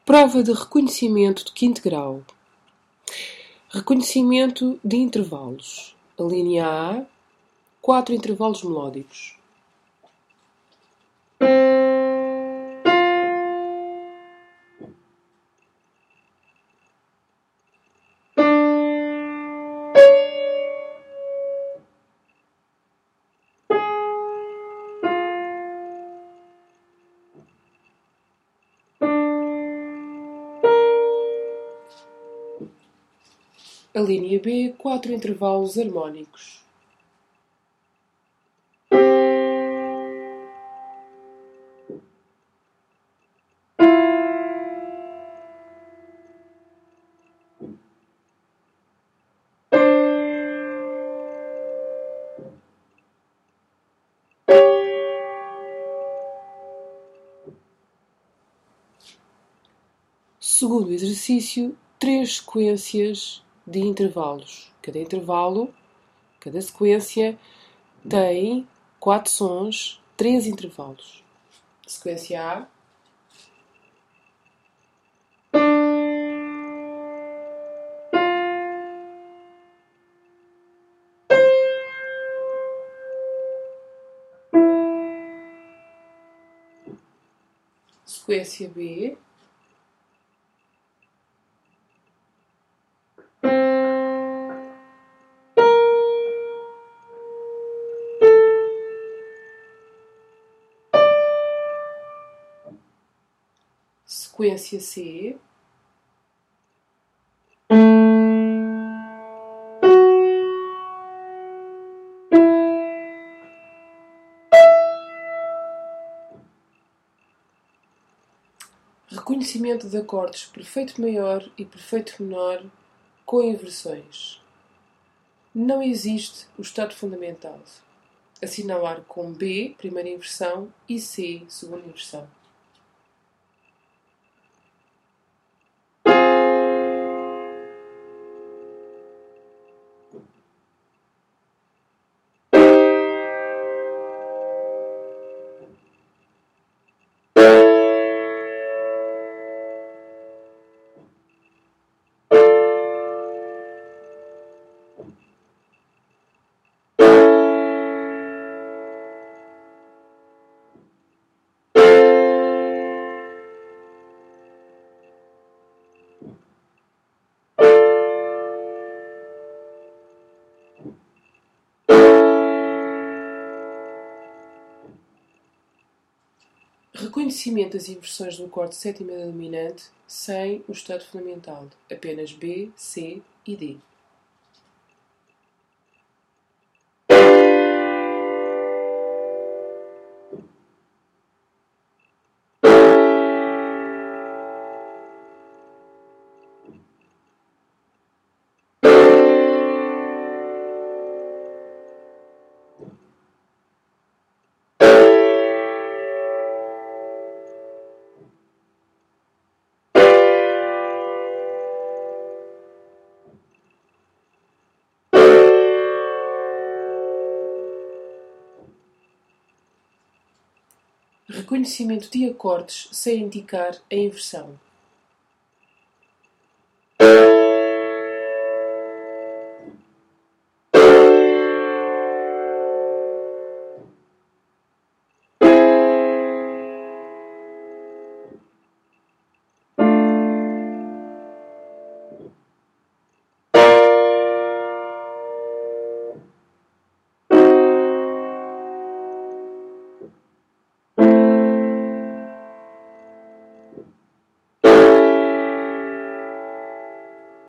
Prova de reconhecimento de quinto grau. Reconhecimento de intervalos. A linha A, 4 intervalos melódicos. A linha B, 4 intervalos harmónicos. Segundo exercício, 3 sequências de intervalos. Cada sequência tem 4 sons, 3 intervalos. Sequência A. Sequência B. Sequência C. Reconhecimento de acordes perfeito maior e perfeito menor com inversões. Não existe o estado fundamental. Assinalar com B, primeira inversão, e C, segunda inversão. Reconhecimento das inversões do acorde sétima dominante sem o estado fundamental. Apenas B, C e D. Reconhecimento de acordes sem indicar a inversão.